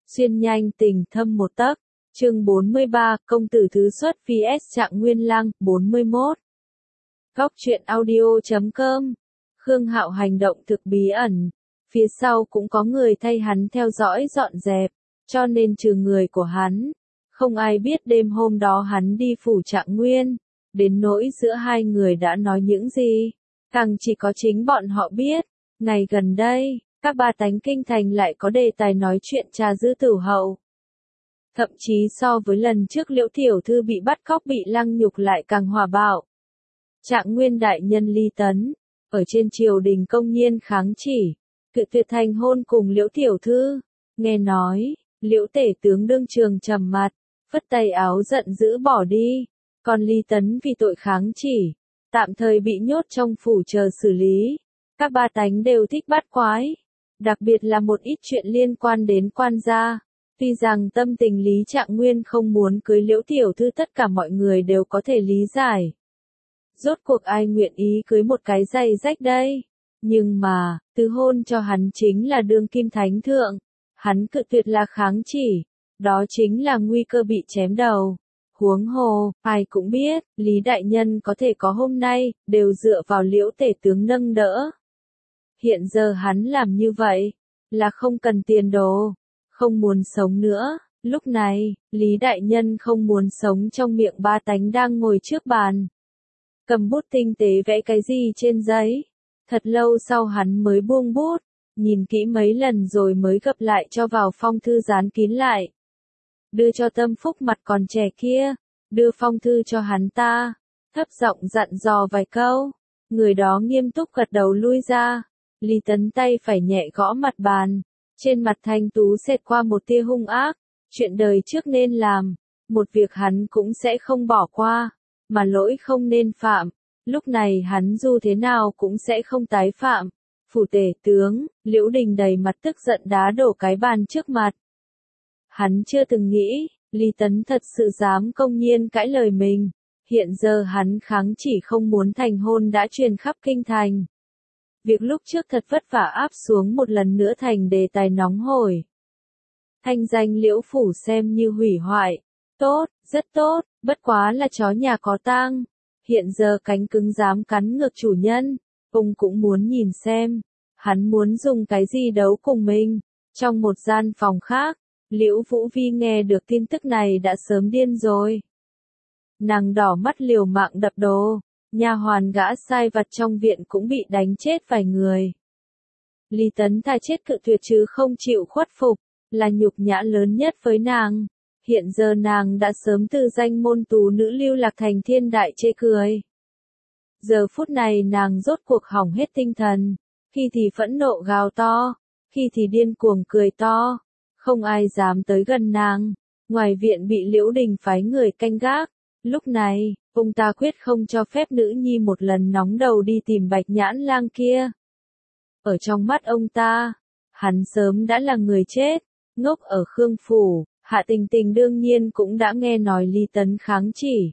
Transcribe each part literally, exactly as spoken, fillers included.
Xuyên nhanh tình thâm một tấc. Chương bốn mươi ba, công tử thứ xuất vs Trạng Nguyên Lăng, bốn mươi mốt. Góc truyện audio chấm com. Khương Hạo hành động thực bí ẩn. Phía sau cũng có người thay hắn theo dõi dọn dẹp, cho nên trừ người của hắn, không ai biết đêm hôm đó hắn đi phủ Trạng Nguyên. Đến nỗi giữa hai người đã nói những gì, càng chỉ có chính bọn họ biết. Ngày gần đây, các ba tánh kinh thành lại có đề tài nói chuyện trà dư tử hậu. Thậm chí so với lần trước Liễu tiểu thư bị bắt cóc bị lăng nhục lại càng hòa bạo. Trạng Nguyên đại nhân Ly Tấn, ở trên triều đình công nhiên kháng chỉ, cự tuyệt thành hôn cùng Liễu tiểu thư. Nghe nói, Liễu tể tướng đương trường trầm mặt, phất tay áo giận dữ bỏ đi. Còn Ly Tấn vì tội kháng chỉ, tạm thời bị nhốt trong phủ chờ xử lý. Các ba tánh đều thích bắt quái, đặc biệt là một ít chuyện liên quan đến quan gia. Tuy rằng tâm tình Lý Trạng Nguyên không muốn cưới Liễu tiểu thư tất cả mọi người đều có thể lý giải. Rốt cuộc ai nguyện ý cưới một cái giày rách đây? Nhưng mà, từ hôn cho hắn chính là đương kim thánh thượng. Hắn cự tuyệt là kháng chỉ, đó chính là nguy cơ bị chém đầu. Huống hồ, ai cũng biết, Lý đại nhân có thể có hôm nay, đều dựa vào Liễu tể tướng nâng đỡ. Hiện giờ hắn làm như vậy, là không cần tiền đồ, không muốn sống nữa. Lúc này, Lý đại nhân không muốn sống trong miệng ba tánh đang ngồi trước bàn. Cầm bút tinh tế vẽ cái gì trên giấy. Thật lâu sau hắn mới buông bút, nhìn kỹ mấy lần rồi mới gập lại cho vào phong thư dán kín lại. Đưa cho Tâm Phúc mặt còn trẻ kia, đưa phong thư cho hắn ta, thấp giọng dặn dò vài câu. Người đó nghiêm túc gật đầu lui ra. Lý Tấn tay phải nhẹ gõ mặt bàn, trên mặt thanh tú xẹt qua một tia hung ác. Chuyện đời trước nên làm, một việc hắn cũng sẽ không bỏ qua, mà lỗi không nên phạm, lúc này hắn dù thế nào cũng sẽ không tái phạm. Phủ tể tướng, Liễu Đình đầy mặt tức giận đá đổ cái bàn trước mặt. Hắn chưa từng nghĩ, Lý Tấn thật sự dám công nhiên cãi lời mình. Hiện giờ hắn kháng chỉ không muốn thành hôn đã truyền khắp kinh thành. Việc lúc trước thật vất vả áp xuống một lần nữa thành đề tài nóng hổi. Thanh danh Liễu phủ xem như hủy hoại. Tốt, rất tốt, bất quá là chó nhà có tang. Hiện giờ cánh cứng dám cắn ngược chủ nhân. Ông cũng muốn nhìn xem, hắn muốn dùng cái gì đấu cùng mình. Trong một gian phòng khác, Liễu Vũ Vi nghe được tin tức này đã sớm điên rồi. Nàng đỏ mắt liều mạng đập đồ, nha hoàn gã sai vặt trong viện cũng bị đánh chết vài người. Lý Tấn thà chết cự tuyệt chứ không chịu khuất phục, là nhục nhã lớn nhất với nàng. Hiện giờ nàng đã sớm từ danh môn tú nữ lưu lạc thành thiên đại chê cười. Giờ phút này nàng rốt cuộc hỏng hết tinh thần, khi thì phẫn nộ gào to, khi thì điên cuồng cười to. Không ai dám tới gần nàng, ngoài viện bị Liễu Đình phái người canh gác. Lúc này, ông ta quyết không cho phép nữ nhi một lần nóng đầu đi tìm Bạch Nhãn Lang kia. Ở trong mắt ông ta, hắn sớm đã là người chết, ngốc ở Khương phủ. Hạ Tình Tình đương nhiên cũng đã nghe nói Ly Tấn kháng chỉ.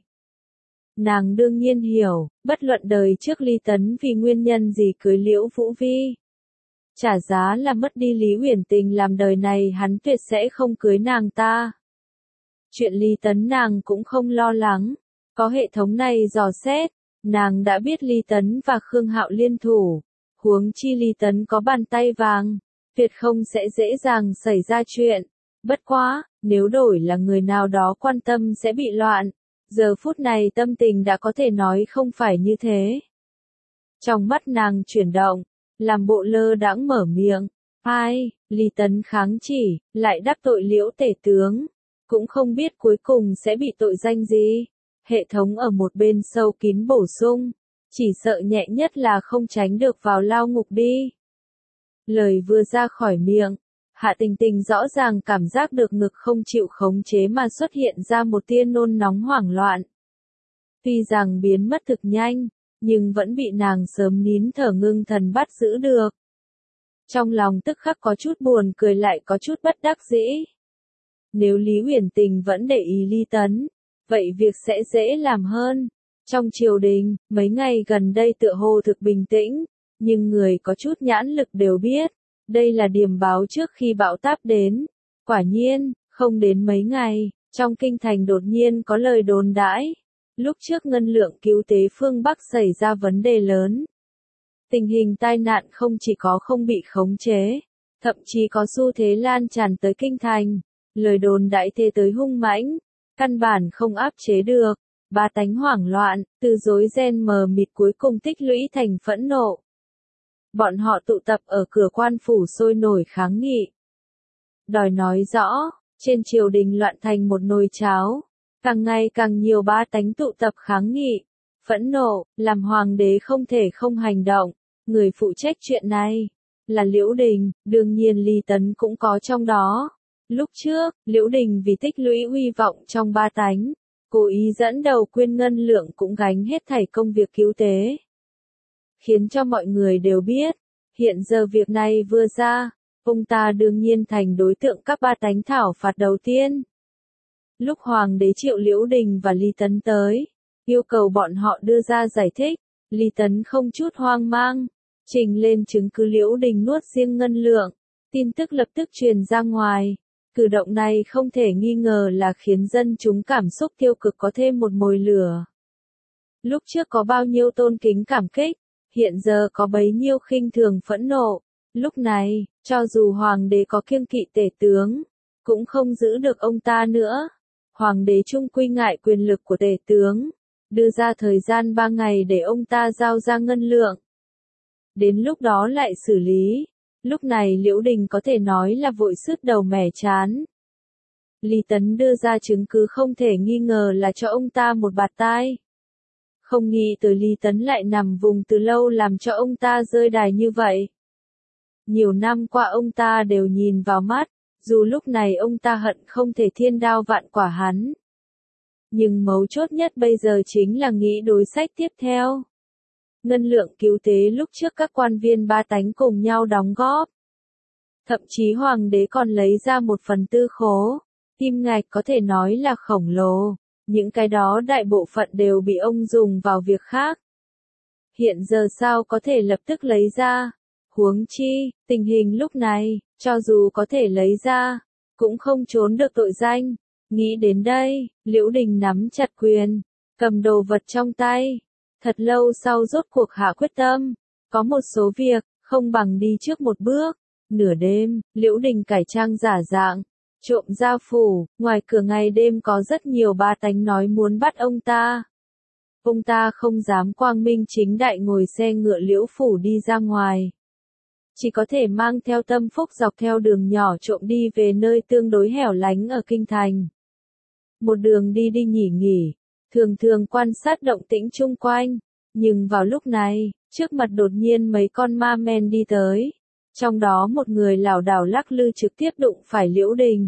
Nàng đương nhiên hiểu, bất luận đời trước Ly Tấn vì nguyên nhân gì cưới Liễu Vũ Vi. Trả giá là mất đi Lý Uyển Tình, làm đời này hắn tuyệt sẽ không cưới nàng ta. Chuyện Ly Tấn nàng cũng không lo lắng, có hệ thống này dò xét, nàng đã biết Ly Tấn và Khương Hạo liên thủ. Huống chi Ly Tấn có bàn tay vàng, tuyệt không sẽ dễ dàng xảy ra chuyện. Bất quá, nếu đổi là người nào đó quan tâm sẽ bị loạn. Giờ phút này tâm tình đã có thể nói không phải như thế. Trong mắt nàng chuyển động, làm bộ lơ đãng mở miệng. Ai, Lý Tấn kháng chỉ, lại đắc tội Liễu tể tướng. Cũng không biết cuối cùng sẽ bị tội danh gì. Hệ thống ở một bên sâu kín bổ sung. Chỉ sợ nhẹ nhất là không tránh được vào lao ngục đi. Lời vừa ra khỏi miệng, Hạ Tình Tình rõ ràng cảm giác được ngực không chịu khống chế mà xuất hiện ra một tia nôn nóng hoảng loạn. Tuy rằng biến mất thực nhanh, nhưng vẫn bị nàng sớm nín thở ngưng thần bắt giữ được. Trong lòng tức khắc có chút buồn cười lại có chút bất đắc dĩ. Nếu Lý Uyển Tình vẫn để ý Ly Tấn, vậy việc sẽ dễ làm hơn. Trong triều đình, mấy ngày gần đây tựa hồ thực bình tĩnh, nhưng người có chút nhãn lực đều biết. Đây là điềm báo trước khi bão táp đến. Quả nhiên, không đến mấy ngày, trong kinh thành đột nhiên có lời đồn đãi. Lúc trước ngân lượng cứu tế phương Bắc xảy ra vấn đề lớn. Tình hình tai nạn không chỉ có không bị khống chế, thậm chí có xu thế lan tràn tới kinh thành. Lời đồn đại thế tới hung mãnh, căn bản không áp chế được. Bá tánh hoảng loạn, từ rối ren mờ mịt cuối cùng tích lũy thành phẫn nộ. Bọn họ tụ tập ở cửa quan phủ sôi nổi kháng nghị. Đòi nói rõ, trên triều đình loạn thành một nồi cháo. Càng ngày càng nhiều bá tánh tụ tập kháng nghị. Phẫn nộ, làm hoàng đế không thể không hành động. Người phụ trách chuyện này là Liễu Đình, đương nhiên Lý Tấn cũng có trong đó. Lúc trước, Liễu Đình vì tích lũy uy vọng trong ba tánh, cố ý dẫn đầu Quyên Ngân Lượng cũng gánh hết thảy công việc cứu tế. Khiến cho mọi người đều biết, hiện giờ việc này vừa ra, ông ta đương nhiên thành đối tượng các ba tánh thảo phạt đầu tiên. Lúc Hoàng đế triệu Liễu Đình và Lý Tấn tới, yêu cầu bọn họ đưa ra giải thích, Lý Tấn không chút hoang mang, trình lên chứng cứ Liễu Đình nuốt riêng Ngân Lượng, tin tức lập tức truyền ra ngoài. Cử động này không thể nghi ngờ là khiến dân chúng cảm xúc tiêu cực có thêm một mồi lửa. Lúc trước có bao nhiêu tôn kính cảm kích, hiện giờ có bấy nhiêu khinh thường phẫn nộ. Lúc này, cho dù hoàng đế có kiêng kỵ tể tướng, cũng không giữ được ông ta nữa. Hoàng đế chung quy ngại quyền lực của tể tướng, đưa ra thời gian ba ngày để ông ta giao ra Ngân Lượng. Đến lúc đó lại xử lý. Lúc này Liễu Đình có thể nói là vội sứt đầu mẻ chán. Lý Tấn đưa ra chứng cứ không thể nghi ngờ là cho ông ta một bạt tai. Không nghĩ tới Lý Tấn lại nằm vùng từ lâu làm cho ông ta rơi đài như vậy. Nhiều năm qua ông ta đều nhìn vào mắt, dù lúc này ông ta hận không thể thiên đao vạn quả hắn. Nhưng mấu chốt nhất bây giờ chính là nghĩ đối sách tiếp theo. Ngân lượng cứu tế lúc trước các quan viên ba tánh cùng nhau đóng góp. Thậm chí hoàng đế còn lấy ra một phần tư khố, kim ngạch có thể nói là khổng lồ, những cái đó đại bộ phận đều bị ông dùng vào việc khác. Hiện giờ sao có thể lập tức lấy ra? Huống chi, tình hình lúc này, cho dù có thể lấy ra, cũng không trốn được tội danh. Nghĩ đến đây, Liễu Đình nắm chặt quyền, cầm đồ vật trong tay. Thật lâu sau rốt cuộc hạ quyết tâm, có một số việc, không bằng đi trước một bước. Nửa đêm, Liễu Đình cải trang giả dạng, trộm ra phủ, ngoài cửa ngày đêm có rất nhiều ba tánh nói muốn bắt ông ta. Ông ta không dám quang minh chính đại ngồi xe ngựa Liễu phủ đi ra ngoài. Chỉ có thể mang theo Tâm Phúc dọc theo đường nhỏ trộm đi về nơi tương đối hẻo lánh ở kinh thành. Một đường đi đi nghỉ nghỉ, thường thường quan sát động tĩnh chung quanh, nhưng vào lúc này, trước mặt đột nhiên mấy con ma men đi tới, trong đó một người lảo đảo lắc lư trực tiếp đụng phải Liễu Đình.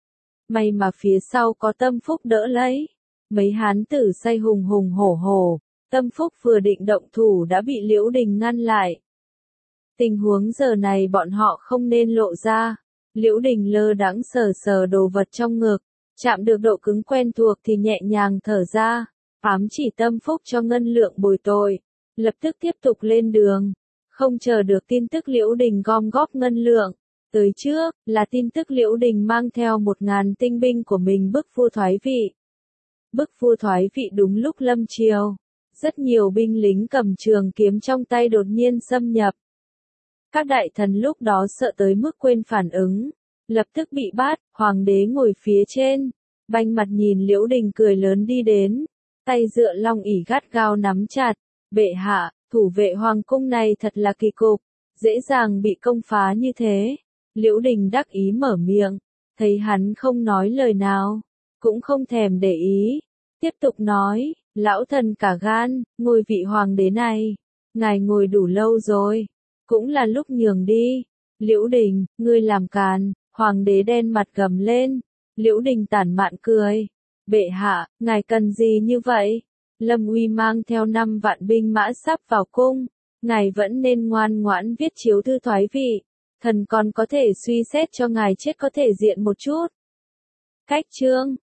May mà phía sau có Tâm Phúc đỡ lấy, mấy hán tử say hùng hùng hổ hổ, Tâm Phúc vừa định động thủ đã bị Liễu Đình ngăn lại. Tình huống giờ này bọn họ không nên lộ ra, Liễu Đình lơ đãng sờ sờ đồ vật trong ngực, chạm được độ cứng quen thuộc thì nhẹ nhàng thở ra, ám chỉ Tâm Phúc cho Ngân Lượng bồi tội, lập tức tiếp tục lên đường. Không chờ được tin tức Liễu Đình gom góp Ngân Lượng, tới trước là tin tức Liễu Đình mang theo một ngàn tinh binh của mình bức vua thoái vị. Bức vua thoái vị đúng lúc lâm triều, rất nhiều binh lính cầm trường kiếm trong tay đột nhiên xâm nhập. Các đại thần lúc đó sợ tới mức quên phản ứng, lập tức bị bắt. Hoàng đế ngồi phía trên, banh mặt nhìn Liễu Đình cười lớn đi đến, tay dựa long ỷ gắt gao nắm chặt. Bệ hạ, thủ vệ hoàng cung này thật là kỳ cục, dễ dàng bị công phá như thế. Liễu Đình đắc ý mở miệng, thấy hắn không nói lời nào, cũng không thèm để ý, tiếp tục nói, lão thần cả gan, ngôi vị hoàng đế này, ngài ngồi đủ lâu rồi, cũng là lúc nhường đi. Liễu Đình, ngươi làm càn. Hoàng đế đen mặt gầm lên. Liễu Đình tản mạn cười, bệ hạ, ngài cần gì như vậy? Lâm Uy mang theo năm vạn binh mã sắp vào cung, ngài vẫn nên ngoan ngoãn viết chiếu thư thoái vị, thần còn có thể suy xét cho ngài chết có thể diện một chút. Cách chương